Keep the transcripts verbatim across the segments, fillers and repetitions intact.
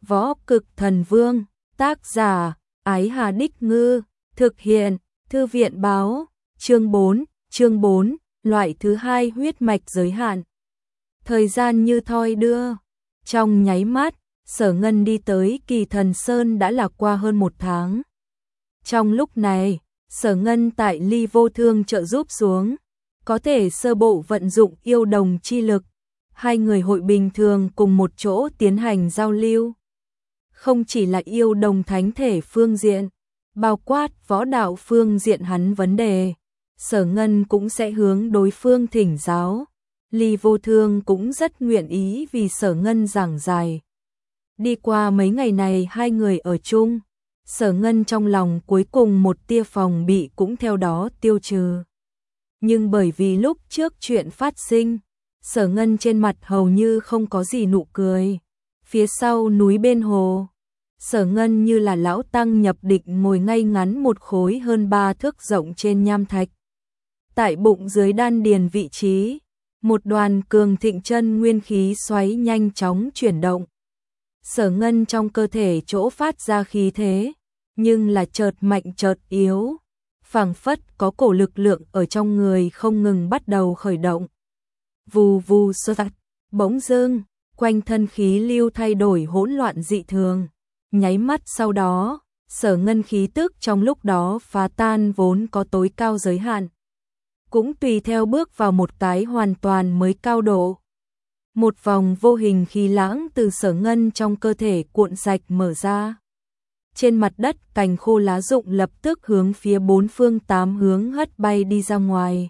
Võ Cực Thần Vương, tác giả, Ái Hà Đích Ngư, thực hiện, Thư viện báo, chương bốn, chương bốn, loại thứ hai huyết mạch giới hạn. Thời gian như thoi đưa, trong nháy mắt, Sở Ngân đi tới Kỳ Thần Sơn đã là qua hơn một tháng. Trong lúc này, Sở Ngân tại Ly Vô Thương trợ giúp xuống, có thể sơ bộ vận dụng yêu đồng chi lực, hai người hội bình thường cùng một chỗ tiến hành giao lưu. Không chỉ là yêu đồng thánh thể phương diện, bao quát võ đạo phương diện hắn vấn đề, Sở Ngân cũng sẽ hướng đối phương thỉnh giáo. Ly Vô Thương cũng rất nguyện ý vì Sở Ngân giảng giải. Đi qua mấy ngày này hai người ở chung, Sở Ngân trong lòng cuối cùng một tia phòng bị cũng theo đó tiêu trừ. Nhưng bởi vì lúc trước chuyện phát sinh, Sở Ngân trên mặt hầu như không có gì nụ cười. Phía sau núi bên hồ, Sở Ngân như là lão tăng nhập định ngồi ngay ngắn một khối hơn ba thước rộng trên nham thạch. Tại bụng dưới đan điền vị trí, một đoàn cường thịnh chân nguyên khí xoáy nhanh chóng chuyển động. Sở Ngân trong cơ thể chỗ phát ra khí thế, nhưng là chợt mạnh chợt yếu, phảng phất có cổ lực lượng ở trong người không ngừng bắt đầu khởi động. Vù vù sơ tạch, bỗng dưng, quanh thân khí lưu thay đổi hỗn loạn dị thường. Nháy mắt sau đó, Sở Ngân khí tức trong lúc đó phá tan vốn có tối cao giới hạn, cũng tùy theo bước vào một cái hoàn toàn mới cao độ. Một vòng vô hình khí lãng từ Sở Ngân trong cơ thể cuộn sạch mở ra. Trên mặt đất cành khô lá rụng lập tức hướng phía bốn phương tám hướng hất bay đi ra ngoài.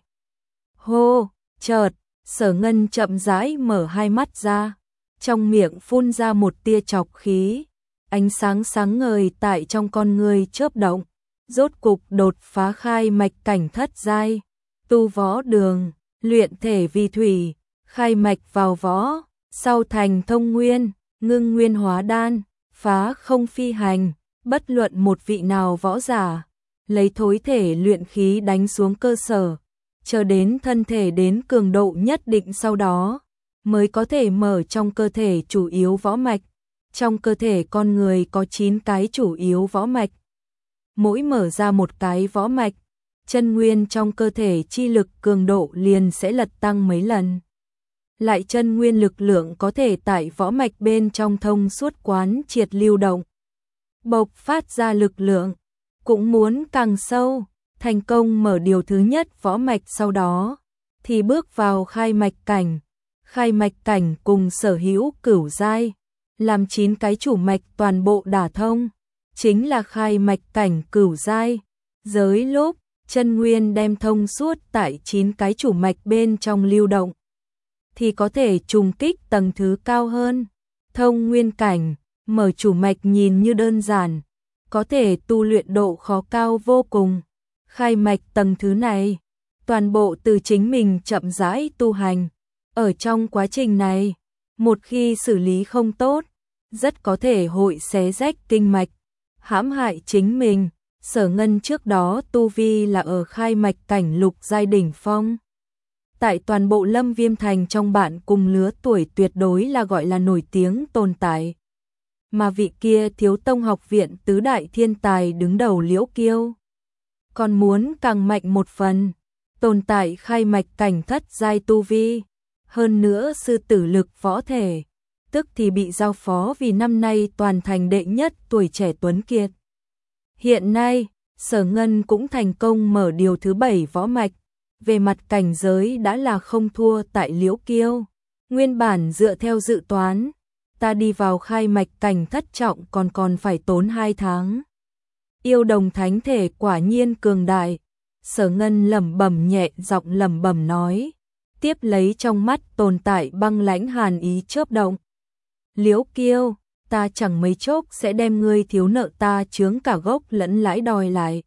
Hô, chợt, Sở Ngân chậm rãi mở hai mắt ra, trong miệng phun ra một tia trọc khí, ánh sáng sáng ngời tại trong con người chớp động, rốt cục đột phá khai mạch cảnh thất giai, tu võ đường, luyện thể vi thủy, khai mạch vào võ, sau thành thông nguyên, ngưng nguyên hóa đan, phá không phi hành, bất luận một vị nào võ giả, lấy thối thể luyện khí đánh xuống cơ sở, chờ đến thân thể đến cường độ nhất định sau đó, mới có thể mở trong cơ thể chủ yếu võ mạch. Trong cơ thể con người có chín cái chủ yếu võ mạch. Mỗi mở ra một cái võ mạch, chân nguyên trong cơ thể chi lực cường độ liền sẽ lật tăng mấy lần. Lại chân nguyên lực lượng có thể tại võ mạch bên trong thông suốt quán triệt lưu động, bộc phát ra lực lượng, cũng muốn càng sâu, thành công mở điều thứ nhất võ mạch sau đó, thì bước vào khai mạch cảnh. Khai mạch cảnh cùng sở hữu cửu giai, làm chín cái chủ mạch toàn bộ đả thông, chính là khai mạch cảnh cửu giai. Giới lúc, chân nguyên đem thông suốt tại chín cái chủ mạch bên trong lưu động, thì có thể trùng kích tầng thứ cao hơn. Thông nguyên cảnh, mở chủ mạch nhìn như đơn giản, có thể tu luyện độ khó cao vô cùng. Khai mạch tầng thứ này, toàn bộ từ chính mình chậm rãi tu hành. Ở trong quá trình này, một khi xử lý không tốt, rất có thể hội xé rách kinh mạch, hãm hại chính mình. Sở Ngân trước đó tu vi là ở khai mạch cảnh lục giai đỉnh phong. Tại toàn bộ Lâm Viêm Thành trong bạn cùng lứa tuổi tuyệt đối là gọi là nổi tiếng tồn tại. Mà vị kia Thiếu Tông học viện tứ đại thiên tài đứng đầu Liễu Kiêu, còn muốn càng mạnh một phần, tồn tại khai mạch cảnh thất giai tu vi. Hơn nữa sư tử lực võ thể, tức thì bị giao phó vì năm nay toàn thành đệ nhất tuổi trẻ tuấn kiệt. Hiện nay, Sở Ngân cũng thành công mở điều thứ bảy võ mạch, về mặt cảnh giới đã là không thua tại Liễu Kiêu. Nguyên bản dựa theo dự toán, ta đi vào khai mạch cảnh thất trọng còn còn phải tốn hai tháng. Yêu đồng thánh thể quả nhiên cường đại, Sở Ngân lẩm bẩm nhẹ giọng lẩm bẩm nói. Tiếp lấy trong mắt tồn tại băng lãnh hàn ý chớp động. Liễu Kiêu, ta chẳng mấy chốc sẽ đem ngươi thiếu nợ ta chướng cả gốc lẫn lãi đòi lại.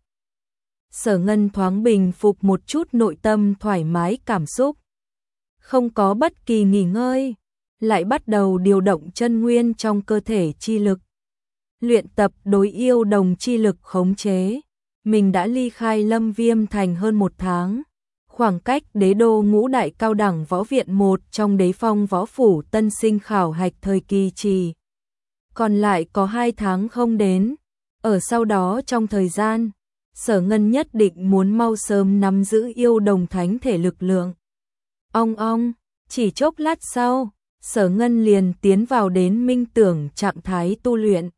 Sở Ngân thoáng bình phục một chút nội tâm thoải mái cảm xúc. Không có bất kỳ nghỉ ngơi, lại bắt đầu điều động chân nguyên trong cơ thể chi lực. Luyện tập đối yêu đồng chi lực khống chế. Mình đã ly khai Lâm Viêm Thành hơn một tháng. Khoảng cách đế đô ngũ đại cao đẳng võ viện một trong đế phong võ phủ tân sinh khảo hạch thời kỳ trì. còn lại có hai tháng không đến. Ở sau đó trong thời gian, Sở Ngân nhất định muốn mau sớm nắm giữ yêu đồng thánh thể lực lượng. Ong ong, chỉ chốc lát sau, Sở Ngân liền tiến vào đến minh tưởng trạng thái tu luyện.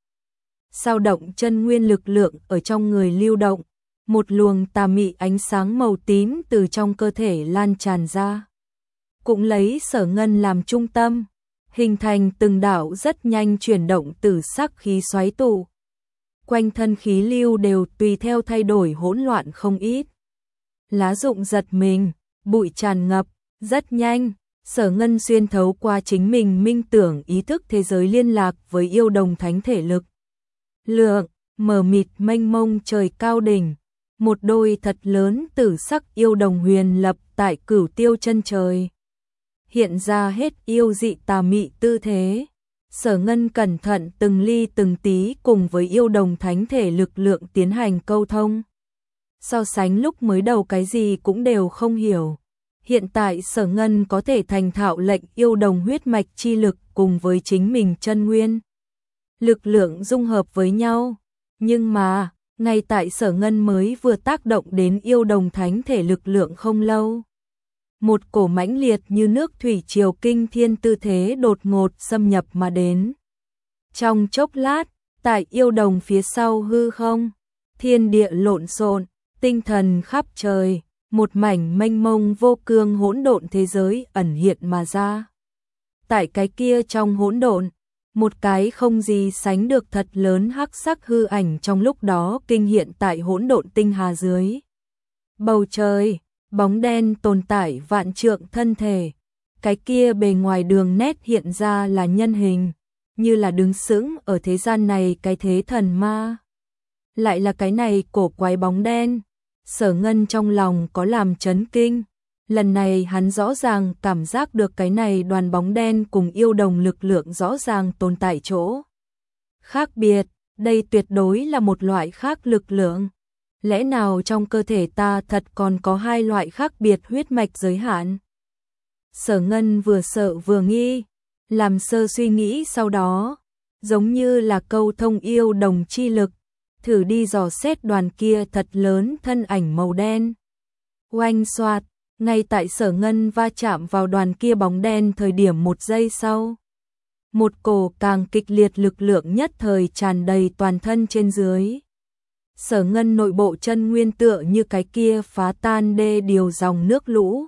Sao động chân nguyên lực lượng ở trong người lưu động, một luồng tà mị ánh sáng màu tím từ trong cơ thể lan tràn ra. Cũng lấy Sở Ngân làm trung tâm, hình thành từng đạo rất nhanh chuyển động tử sắc khí xoáy tụ. Quanh thân khí lưu đều tùy theo thay đổi hỗn loạn không ít. Lá rụng giật mình, bụi tràn ngập, rất nhanh, Sở Ngân xuyên thấu qua chính mình minh tưởng ý thức thế giới liên lạc với yêu đồng thánh thể lực. Lượng, mờ mịt mênh mông trời cao đỉnh, một đôi thật lớn tử sắc yêu đồng huyền lập tại cửu tiêu chân trời. Hiện ra hết yêu dị tà mị tư thế. Sở Ngân cẩn thận từng ly từng tí cùng với yêu đồng thánh thể lực lượng tiến hành câu thông. So sánh lúc mới đầu cái gì cũng đều không hiểu. Hiện tại Sở Ngân có thể thành thạo lệnh yêu đồng huyết mạch chi lực cùng với chính mình chân nguyên. Lực lượng dung hợp với nhau. Nhưng mà, ngay tại Sở Ngân mới vừa tác động đến yêu đồng thánh thể lực lượng không lâu. Một cổ mãnh liệt như nước thủy triều kinh thiên tư thế đột ngột xâm nhập mà đến. Trong chốc lát, tại yêu đồng phía sau hư không, thiên địa lộn xộn, tinh thần khắp trời, một mảnh mênh mông vô cương hỗn độn thế giới ẩn hiện mà ra. Tại cái kia trong hỗn độn, một cái không gì sánh được thật lớn hắc sắc hư ảnh trong lúc đó kinh hiện tại hỗn độn tinh hà dưới. Bầu trời, bóng đen tồn tại vạn trượng thân thể, cái kia bề ngoài đường nét hiện ra là nhân hình, như là đứng sững ở thế gian này cái thế thần ma. Lại là cái này cổ quái bóng đen, Sở Ngân trong lòng có làm chấn kinh, lần này hắn rõ ràng cảm giác được cái này đoàn bóng đen cùng yêu đồng lực lượng rõ ràng tồn tại chỗ. Khác biệt, đây tuyệt đối là một loại khác lực lượng. Lẽ nào trong cơ thể ta thật còn có hai loại khác biệt huyết mạch giới hạn? Sở Ngân vừa sợ vừa nghi, làm sơ suy nghĩ sau đó, giống như là câu thông yêu đồng chi lực, thử đi dò xét đoàn kia thật lớn thân ảnh màu đen. Oanh xoạt, ngay tại Sở Ngân va chạm vào đoàn kia bóng đen thời điểm một giây sau. Một cổ càng kịch liệt lực lượng nhất thời tràn đầy toàn thân trên dưới. Sở Ngân nội bộ chân nguyên tựa như cái kia phá tan đê điều dòng nước lũ,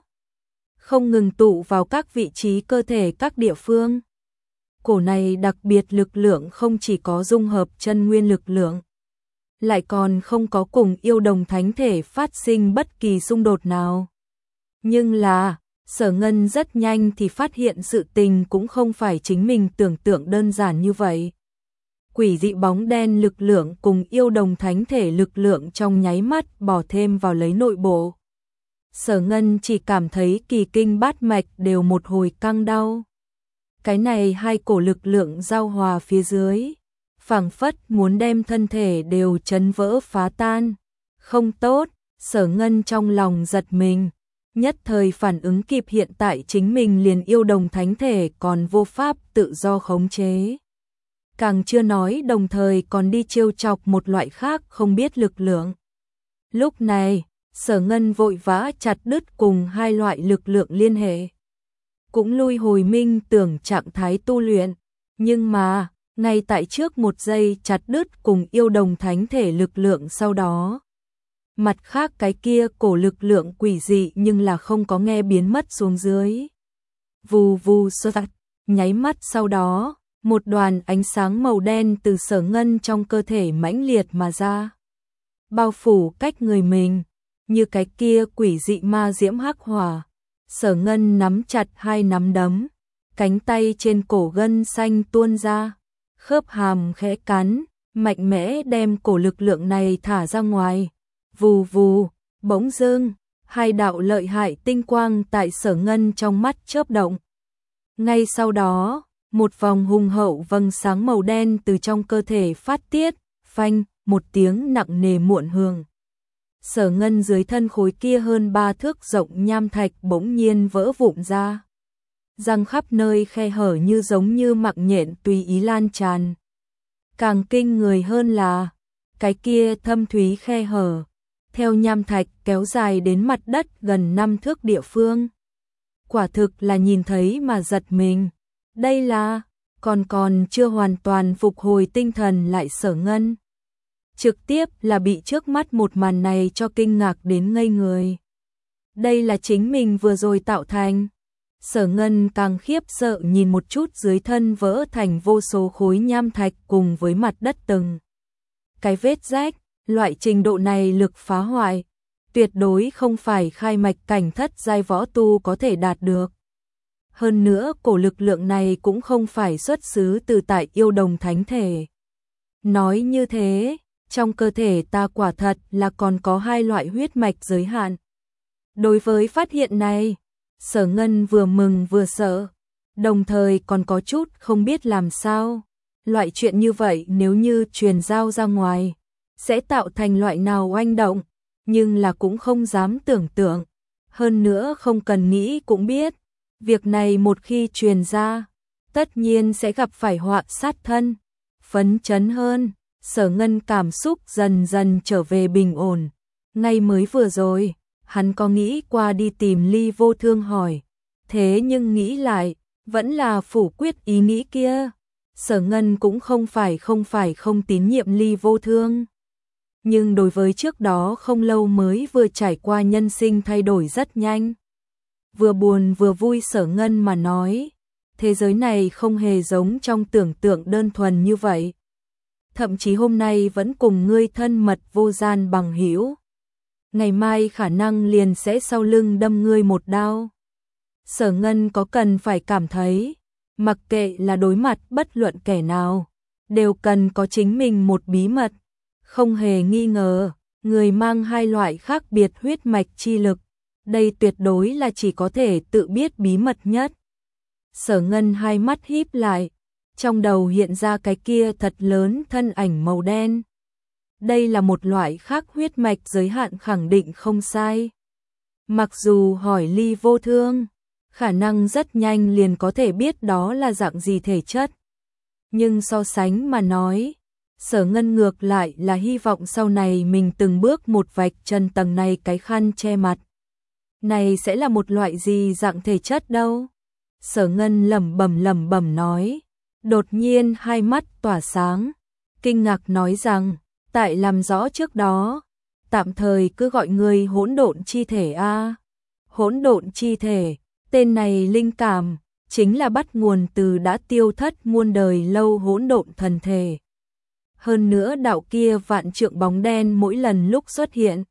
không ngừng tụ vào các vị trí cơ thể các địa phương. Cổ này đặc biệt lực lượng không chỉ có dung hợp chân nguyên lực lượng, lại còn không có cùng yêu đồng thánh thể phát sinh bất kỳ xung đột nào. Nhưng là, Sở Ngân rất nhanh thì phát hiện sự tình cũng không phải chính mình tưởng tượng đơn giản như vậy. Quỷ dị bóng đen lực lượng cùng yêu đồng thánh thể lực lượng trong nháy mắt bỏ thêm vào lấy nội bộ. Sở Ngân chỉ cảm thấy kỳ kinh bát mạch đều một hồi căng đau. Cái này hai cổ lực lượng giao hòa phía dưới, phảng phất muốn đem thân thể đều chấn vỡ phá tan. Không tốt, Sở Ngân trong lòng giật mình, nhất thời phản ứng kịp hiện tại chính mình liền yêu đồng thánh thể còn vô pháp tự do khống chế. Càng chưa nói đồng thời còn đi trêu chọc một loại khác không biết lực lượng. Lúc này, Sở Ngân vội vã chặt đứt cùng hai loại lực lượng liên hệ. Cũng lui hồi minh tưởng trạng thái tu luyện, nhưng mà, ngay tại trước một giây chặt đứt cùng yêu đồng thánh thể lực lượng sau đó. Mặt khác cái kia cổ lực lượng quỷ dị nhưng là không có nghe biến mất xuống dưới. Vù vù sơ tạch, nháy mắt sau đó, một đoàn ánh sáng màu đen từ Sở Ngân trong cơ thể mãnh liệt mà ra. Bao phủ cách người mình, như cái kia quỷ dị ma diễm hắc hỏa. Sở Ngân nắm chặt hai nắm đấm, cánh tay trên cổ gân xanh tuôn ra, khớp hàm khẽ cắn, mạnh mẽ đem cổ lực lượng này thả ra ngoài. Vù vù, bỗng dưng, hai đạo lợi hại tinh quang tại Sở Ngân trong mắt chớp động. Ngay sau đó, một vòng hùng hậu vầng sáng màu đen từ trong cơ thể phát tiết, phanh, một tiếng nặng nề muộn hưởng. Sở Ngân dưới thân khối kia hơn ba thước rộng nham thạch bỗng nhiên vỡ vụn ra. Răng khắp nơi khe hở như giống như mạng nhện tùy ý lan tràn, Càng kinh người hơn là, cái kia thâm thúy khe hở, theo nham thạch kéo dài đến mặt đất gần năm thước địa phương. Quả thực là nhìn thấy mà giật mình. Đây là, còn còn chưa hoàn toàn phục hồi tinh thần lại Sở Ngân. Trực tiếp là bị trước mắt một màn này cho kinh ngạc đến ngây người. Đây là chính mình vừa rồi tạo thành. Sở Ngân càng khiếp sợ nhìn một chút dưới thân vỡ thành vô số khối nham thạch cùng với mặt đất từng cái vết rách, loại trình độ này lực phá hoại, tuyệt đối không phải khai mạch cảnh thất giai võ tu có thể đạt được. Hơn nữa cổ lực lượng này cũng không phải xuất xứ từ tại yêu đồng thánh thể. Nói như thế, trong cơ thể ta quả thật là còn có hai loại huyết mạch giới hạn. Đối với phát hiện này, Sở Ngân vừa mừng vừa sợ, đồng thời còn có chút không biết làm sao. Loại chuyện như vậy nếu như truyền giao ra ngoài, sẽ tạo thành loại nào oanh động, nhưng là cũng không dám tưởng tượng. Hơn nữa không cần nghĩ cũng biết, việc này một khi truyền ra, tất nhiên sẽ gặp phải họa sát thân. Phấn chấn hơn, Sở Ngân cảm xúc dần dần trở về bình ổn. Ngay mới vừa rồi, hắn có nghĩ qua đi tìm Ly Vô Thương hỏi, thế nhưng nghĩ lại, vẫn là phủ quyết ý nghĩ kia. Sở Ngân cũng không phải không phải không tín nhiệm Ly Vô Thương. Nhưng đối với trước đó không lâu mới vừa trải qua nhân sinh thay đổi rất nhanh. Vừa buồn vừa vui Sở Ngân mà nói, thế giới này không hề giống trong tưởng tượng đơn thuần như vậy. Thậm chí hôm nay vẫn cùng ngươi thân mật vô gian bằng hữu. Ngày mai khả năng liền sẽ sau lưng đâm ngươi một đao. Sở Ngân có cần phải cảm thấy, mặc kệ là đối mặt bất luận kẻ nào, đều cần có chính mình một bí mật. Không hề nghi ngờ, người mang hai loại khác biệt huyết mạch chi lực, đây tuyệt đối là chỉ có thể tự biết bí mật nhất. Sở Ngân hai mắt híp lại, trong đầu hiện ra cái kia thật lớn thân ảnh màu đen. Đây là một loại khác huyết mạch giới hạn khẳng định không sai. Mặc dù hỏi Ly Vô Thương, khả năng rất nhanh liền có thể biết đó là dạng gì thể chất. Nhưng so sánh mà nói, Sở Ngân ngược lại là hy vọng sau này mình từng bước một vạch chân tầng này cái khăn che mặt. Này sẽ là một loại gì dạng thể chất đâu? Sở Ngân lẩm bẩm lẩm bẩm nói, đột nhiên hai mắt tỏa sáng, kinh ngạc nói rằng, tại làm rõ trước đó, tạm thời cứ gọi người hỗn độn chi thể a. Hỗn độn chi thể, tên này linh cảm, chính là bắt nguồn từ đã tiêu thất muôn đời lâu hỗn độn thần thể. Hơn nữa đạo kia vạn trượng bóng đen mỗi lần lúc xuất hiện,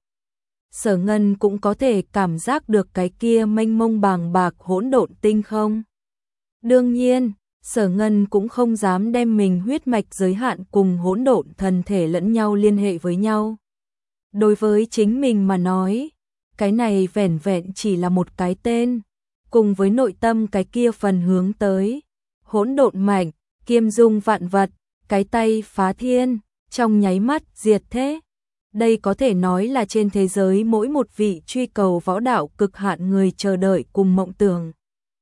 Sở Ngân cũng có thể cảm giác được cái kia mênh mông bàng bạc hỗn độn tinh không. Đương nhiên, Sở Ngân cũng không dám đem mình huyết mạch giới hạn cùng hỗn độn thần thể lẫn nhau liên hệ với nhau. Đối với chính mình mà nói, cái này vẻn vẹn chỉ là một cái tên, cùng với nội tâm cái kia phần hướng tới. Hỗn độn mạnh, kiêm dung vạn vật, cái tay phá thiên, trong nháy mắt diệt thế. Đây có thể nói là trên thế giới mỗi một vị truy cầu võ đạo cực hạn người chờ đợi cùng mộng tưởng.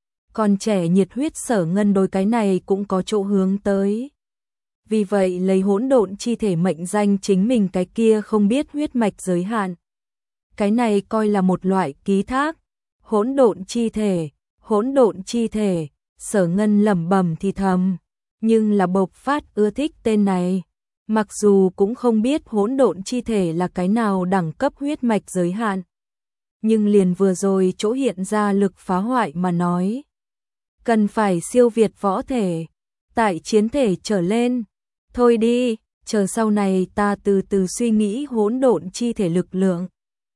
Còn trẻ nhiệt huyết Sở Ngân đối cái này cũng có chỗ hướng tới. Vì vậy lấy hỗn độn chi thể mệnh danh chính mình cái kia không biết huyết mạch giới hạn. Cái này coi là một loại ký thác. Hỗn độn chi thể, hỗn độn chi thể, Sở Ngân lẩm bẩm thì thầm, nhưng là bộc phát ưa thích tên này. Mặc dù cũng không biết hỗn độn chi thể là cái nào đẳng cấp huyết mạch giới hạn, nhưng liền vừa rồi chỗ hiện ra lực phá hoại mà nói, cần phải siêu việt võ thể, tại chiến thể trở lên. Thôi đi, chờ sau này ta từ từ suy nghĩ hỗn độn chi thể lực lượng.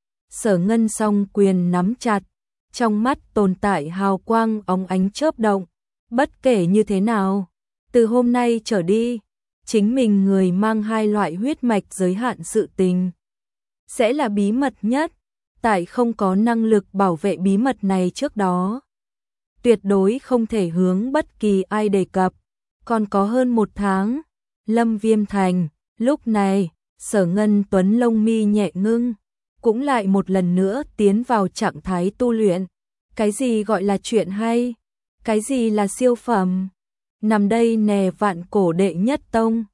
Sở Ngân song quyền nắm chặt, trong mắt tồn tại hào quang óng ánh chớp động. Bất kể như thế nào, từ hôm nay trở đi, chính mình người mang hai loại huyết mạch giới hạn sự tình sẽ là bí mật nhất. Tại không có năng lực bảo vệ bí mật này trước đó, tuyệt đối không thể hướng bất kỳ ai đề cập. Còn có hơn một tháng, Lâm Viêm Thành, lúc này, Sở Ngân Tuấn lông mi nhẹ ngưng, cũng lại một lần nữa tiến vào trạng thái tu luyện. Cái gì gọi là chuyện hay? Cái gì là siêu phẩm? Nằm đây nè vạn cổ đệ nhất tông,